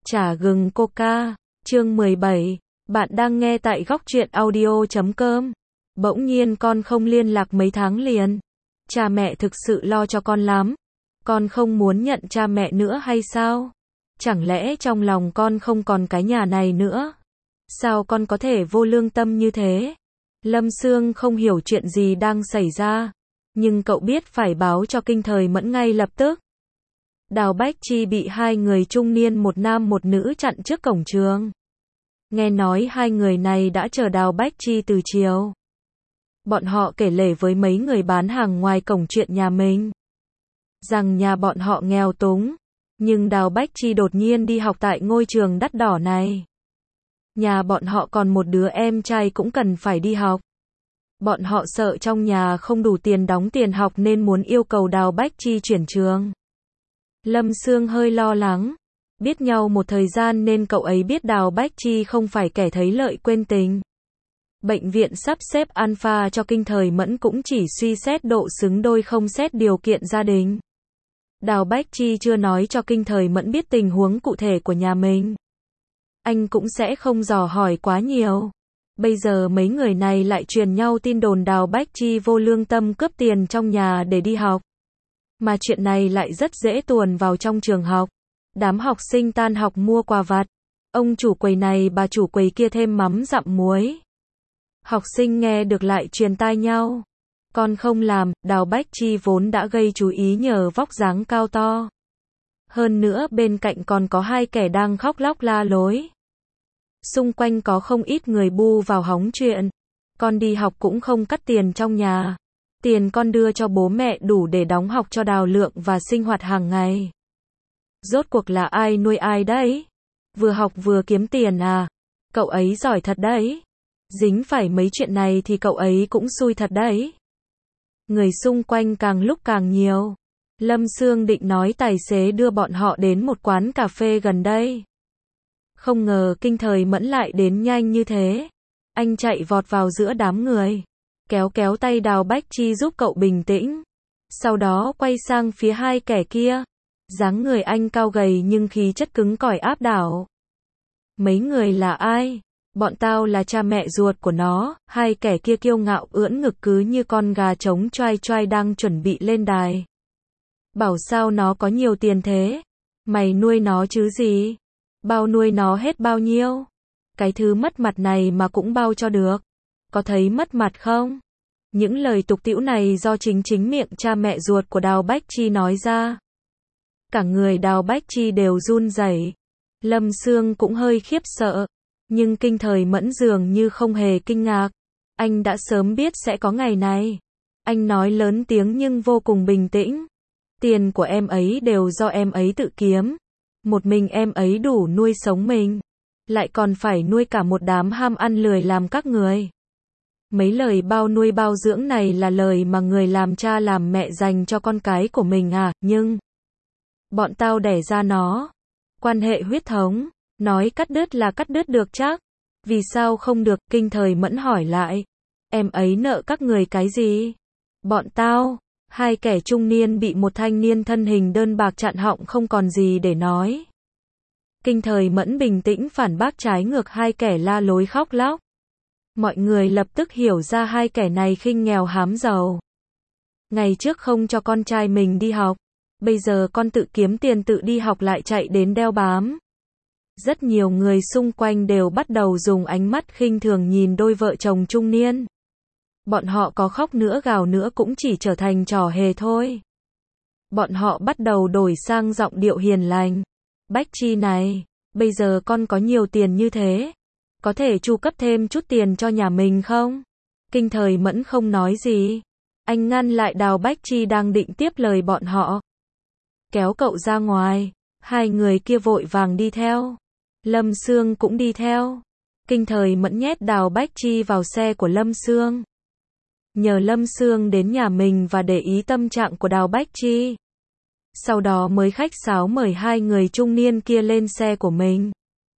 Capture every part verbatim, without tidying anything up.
Chả gừng Coca, chương mười bảy, bạn đang nghe tại góc truyện audio chấm com. Bỗng nhiên con không liên lạc mấy tháng liền. Cha mẹ thực sự lo cho con lắm. Con không muốn nhận cha mẹ nữa hay sao? Chẳng lẽ trong lòng con không còn cái nhà này nữa? Sao con có thể vô lương tâm như thế? Lâm Sương không hiểu chuyện gì đang xảy ra, nhưng cậu biết phải báo cho Kinh Thời Mẫn ngay lập tức. Đào Bách Chi bị hai người trung niên một nam một nữ chặn trước cổng trường. Nghe nói hai người này đã chờ Đào Bách Chi từ chiều. Bọn họ kể lể với mấy người bán hàng ngoài cổng chuyện nhà mình. Rằng nhà bọn họ nghèo túng, nhưng Đào Bách Chi đột nhiên đi học tại ngôi trường đắt đỏ này. Nhà bọn họ còn một đứa em trai cũng cần phải đi học. Bọn họ sợ trong nhà không đủ tiền đóng tiền học nên muốn yêu cầu Đào Bách Chi chuyển trường. Lâm Sương hơi lo lắng. Biết nhau một thời gian nên cậu ấy biết Đào Bách Chi không phải kẻ thấy lợi quên tình. Bệnh viện sắp xếp Alpha cho Kinh Thời Mẫn cũng chỉ suy xét độ xứng đôi không xét điều kiện gia đình. Đào Bách Chi chưa nói cho Kinh Thời Mẫn biết tình huống cụ thể của nhà mình. Anh cũng sẽ không dò hỏi quá nhiều. Bây giờ mấy người này lại truyền nhau tin đồn Đào Bách Chi vô lương tâm cướp tiền trong nhà để đi học. Mà chuyện này lại rất dễ tuồn vào trong trường học. Đám học sinh tan học mua quà vặt. Ông chủ quầy này bà chủ quầy kia thêm mắm dặm muối. Học sinh nghe được lại truyền tai nhau. Con không làm, Đào Bách Chi vốn đã gây chú ý nhờ vóc dáng cao to. Hơn nữa bên cạnh còn có hai kẻ đang khóc lóc la lối. Xung quanh có không ít người bu vào hóng chuyện. Con đi học cũng không cắt tiền trong nhà. Tiền con đưa cho bố mẹ đủ để đóng học cho Đào Lượng và sinh hoạt hàng ngày. Rốt cuộc là ai nuôi ai đấy? Vừa học vừa kiếm tiền à? Cậu ấy giỏi thật đấy. Dính phải mấy chuyện này thì cậu ấy cũng xui thật đấy. Người xung quanh càng lúc càng nhiều. Lâm Sương định nói tài xế đưa bọn họ đến một quán cà phê gần đây. Không ngờ Kinh Thời Mẫn lại đến nhanh như thế. Anh chạy vọt vào giữa đám người. Kéo kéo tay Đào Bách Chi giúp cậu bình tĩnh. Sau đó quay sang phía hai kẻ kia. Dáng người anh cao gầy nhưng khí chất cứng cỏi áp đảo. Mấy người là ai? Bọn tao là cha mẹ ruột của nó. Hai kẻ kia kiêu ngạo ưỡn ngực cứ như con gà trống choai choai đang chuẩn bị lên đài. Bảo sao nó có nhiều tiền thế? Mày nuôi nó chứ gì? Bao nuôi nó hết bao nhiêu? Cái thứ mất mặt này mà cũng bao cho được. Có thấy mất mặt không? Những lời tục tĩu này do chính chính miệng cha mẹ ruột của Đào Bách Chi nói ra. Cả người Đào Bách Chi đều run rẩy. Lâm Sương cũng hơi khiếp sợ. Nhưng Kinh Thời Mẫn dường như không hề kinh ngạc. Anh đã sớm biết sẽ có ngày này. Anh nói lớn tiếng nhưng vô cùng bình tĩnh. Tiền của em ấy đều do em ấy tự kiếm. Một mình em ấy đủ nuôi sống mình. Lại còn phải nuôi cả một đám ham ăn lười làm các người. Mấy lời bao nuôi bao dưỡng này là lời mà người làm cha làm mẹ dành cho con cái của mình à, nhưng bọn tao đẻ ra nó. Quan hệ huyết thống, nói cắt đứt là cắt đứt được chắc. Vì sao không được? Kinh Thời Mẫn hỏi lại. Em ấy nợ các người cái gì? Bọn tao. Hai kẻ trung niên bị một thanh niên thân hình đơn bạc chặn họng không còn gì để nói. Kinh Thời Mẫn bình tĩnh phản bác trái ngược hai kẻ la lối khóc lóc. Mọi người lập tức hiểu ra hai kẻ này khinh nghèo hám giàu. Ngày trước không cho con trai mình đi học. Bây giờ con tự kiếm tiền tự đi học lại chạy đến đeo bám. Rất nhiều người xung quanh đều bắt đầu dùng ánh mắt khinh thường nhìn đôi vợ chồng trung niên. Bọn họ có khóc nữa gào nữa cũng chỉ trở thành trò hề thôi. Bọn họ bắt đầu đổi sang giọng điệu hiền lành. Bách Chi này, bây giờ con có nhiều tiền như thế. Có thể chu cấp thêm chút tiền cho nhà mình không? Kinh Thời Mẫn không nói gì. Anh ngăn lại Đào Bách Chi đang định tiếp lời bọn họ. Kéo cậu ra ngoài. Hai người kia vội vàng đi theo. Lâm Sương cũng đi theo. Kinh Thời Mẫn nhét Đào Bách Chi vào xe của Lâm Sương. Nhờ Lâm Sương đến nhà mình và để ý tâm trạng của Đào Bách Chi. Sau đó mới khách sáo mời hai người trung niên kia lên xe của mình.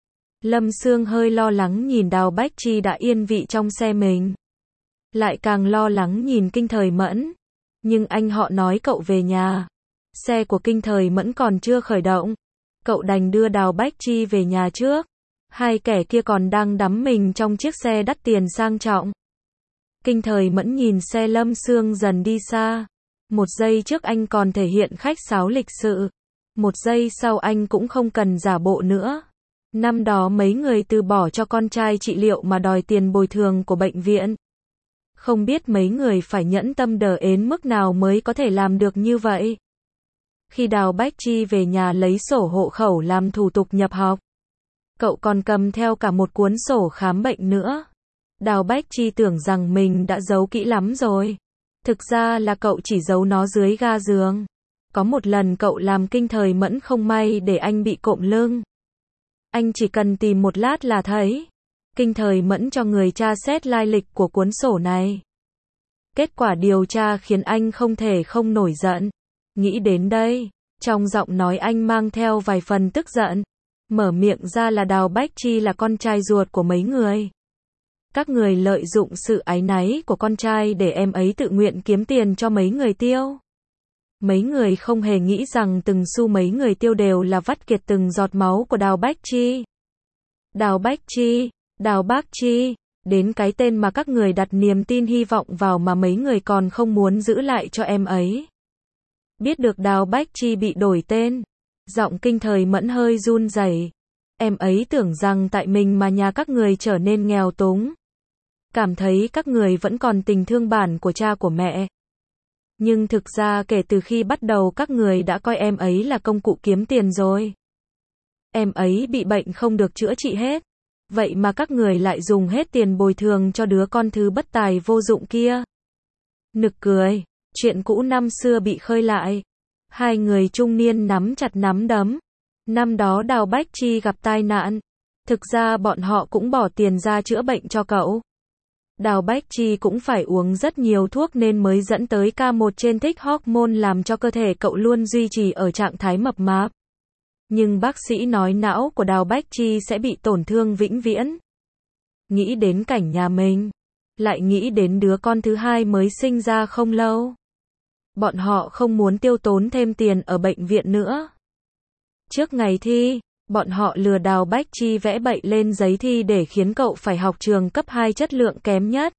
Lâm Sương hơi lo lắng nhìn Đào Bách Chi đã yên vị trong xe mình. Lại càng lo lắng nhìn Kinh Thời Mẫn. Nhưng anh họ nói cậu về nhà. Xe của Kinh Thời Mẫn còn chưa khởi động. Cậu đành đưa Đào Bách Chi về nhà trước. Hai kẻ kia còn đang đắm mình trong chiếc xe đắt tiền sang trọng. Kinh Thời Mẫn nhìn xe Lâm Sương dần đi xa. Một giây trước anh còn thể hiện khách sáo lịch sự. Một giây sau anh cũng không cần giả bộ nữa. Năm đó mấy người từ bỏ cho con trai trị liệu mà đòi tiền bồi thường của bệnh viện. Không biết mấy người phải nhẫn tâm đờ ến mức nào mới có thể làm được như vậy. Khi Đào Bách Chi về nhà lấy sổ hộ khẩu làm thủ tục nhập học, cậu còn cầm theo cả một cuốn sổ khám bệnh nữa. Đào Bách Chi tưởng rằng mình đã giấu kỹ lắm rồi. Thực ra là cậu chỉ giấu nó dưới ga giường. Có một lần cậu làm Kinh Thời Mẫn không may để anh bị cộm lưng. Anh chỉ cần tìm một lát là thấy. Kinh Thời Mẫn cho người tra xét lai lịch của cuốn sổ này. Kết quả điều tra khiến anh không thể không nổi giận. Nghĩ đến đây, trong giọng nói anh mang theo vài phần tức giận. Mở miệng ra là Đào Bách Chi là con trai ruột của mấy người. Các người lợi dụng sự áy náy của con trai để em ấy tự nguyện kiếm tiền cho mấy người tiêu. Mấy người không hề nghĩ rằng từng xu mấy người tiêu đều là vắt kiệt từng giọt máu của Đào Bách Chi. Đào Bách Chi, Đào Bác Chi, đến cái tên mà các người đặt niềm tin hy vọng vào mà mấy người còn không muốn giữ lại cho em ấy. Biết được Đào Bách Chi bị đổi tên, giọng Kinh Thời Mẫn hơi run rẩy. Em ấy tưởng rằng tại mình mà nhà các người trở nên nghèo túng. Cảm thấy các người vẫn còn tình thương bản của cha của mẹ. Nhưng thực ra kể từ khi bắt đầu các người đã coi em ấy là công cụ kiếm tiền rồi. Em ấy bị bệnh không được chữa trị hết. Vậy mà các người lại dùng hết tiền bồi thường cho đứa con thứ bất tài vô dụng kia. Nực cười, chuyện cũ năm xưa bị khơi lại. Hai người trung niên nắm chặt nắm đấm. Năm đó Đào Bách Chi gặp tai nạn. Thực ra bọn họ cũng bỏ tiền ra chữa bệnh cho cậu. Đào Bách Chi cũng phải uống rất nhiều thuốc nên mới dẫn tới ca một trên thích hormone làm cho cơ thể cậu luôn duy trì ở trạng thái mập mạp. Nhưng bác sĩ nói não của Đào Bách Chi sẽ bị tổn thương vĩnh viễn. Nghĩ đến cảnh nhà mình, lại nghĩ đến đứa con thứ hai mới sinh ra không lâu. Bọn họ không muốn tiêu tốn thêm tiền ở bệnh viện nữa. Trước ngày thi, bọn họ lừa Đào Bách Chi vẽ bậy lên giấy thi để khiến cậu phải học trường cấp hai chất lượng kém nhất.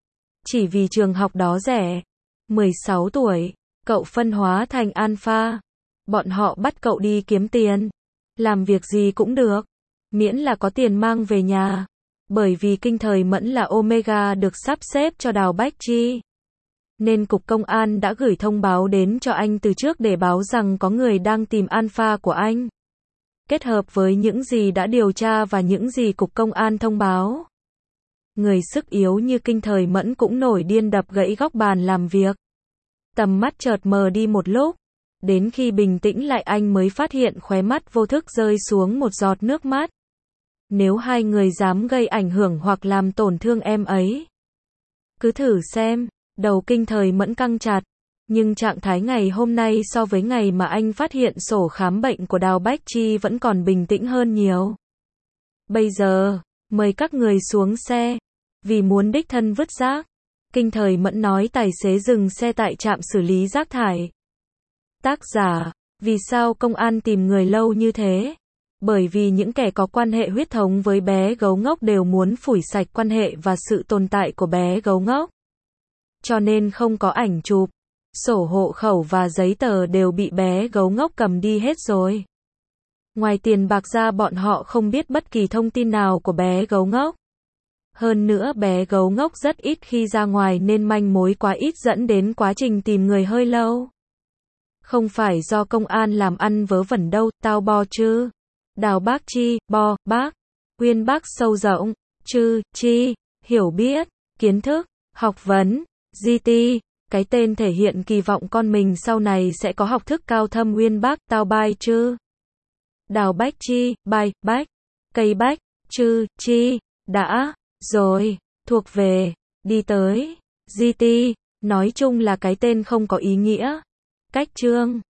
Chỉ vì trường học đó rẻ. mười sáu tuổi, cậu phân hóa thành alpha. Bọn họ bắt cậu đi kiếm tiền. Làm việc gì cũng được. Miễn là có tiền mang về nhà. Bởi vì Kinh Thời Mẫn là Omega được sắp xếp cho Đào Bách Chi. Nên Cục Công an đã gửi thông báo đến cho anh từ trước để báo rằng có người đang tìm alpha của anh. Kết hợp với những gì đã điều tra và những gì Cục Công an thông báo. Người sức yếu như Kinh Thời Mẫn cũng nổi điên đập gãy góc bàn làm việc. Tầm mắt chợt mờ đi một lúc. Đến khi bình tĩnh lại anh mới phát hiện khóe mắt vô thức rơi xuống một giọt nước mắt. Nếu hai người dám gây ảnh hưởng hoặc làm tổn thương em ấy, cứ thử xem. Đầu Kinh Thời Mẫn căng chặt. Nhưng trạng thái ngày hôm nay so với ngày mà anh phát hiện sổ khám bệnh của Đào Bách Chi vẫn còn bình tĩnh hơn nhiều. Bây giờ, mời các người xuống xe. Vì muốn đích thân vứt rác. Kinh Thời Mẫn nói tài xế dừng xe tại trạm xử lý rác thải. Tác giả, vì sao công an tìm người lâu như thế? Bởi vì những kẻ có quan hệ huyết thống với bé gấu ngốc đều muốn phủi sạch quan hệ và sự tồn tại của bé gấu ngốc. Cho nên không có ảnh chụp, sổ hộ khẩu và giấy tờ đều bị bé gấu ngốc cầm đi hết rồi. Ngoài tiền bạc ra bọn họ không biết bất kỳ thông tin nào của bé gấu ngốc. Hơn nữa bé gấu ngốc rất ít khi ra ngoài nên manh mối quá ít dẫn đến quá trình tìm người hơi lâu. Không phải do công an làm ăn vớ vẩn đâu, tao bo chứ. Đào Bác Chi, bo, bác. Uyên bác sâu rộng, chư, chi, hiểu biết, kiến thức, học vấn, giê tê. Cái tên thể hiện kỳ vọng con mình sau này sẽ có học thức cao thâm. Uyên bác, tao bai chứ. Đào Bách Chi, bai, bách. Cây bách, chư, chi, đã, rồi, thuộc về, đi tới, giê tê. Nói chung là cái tên không có ý nghĩa. Cách chương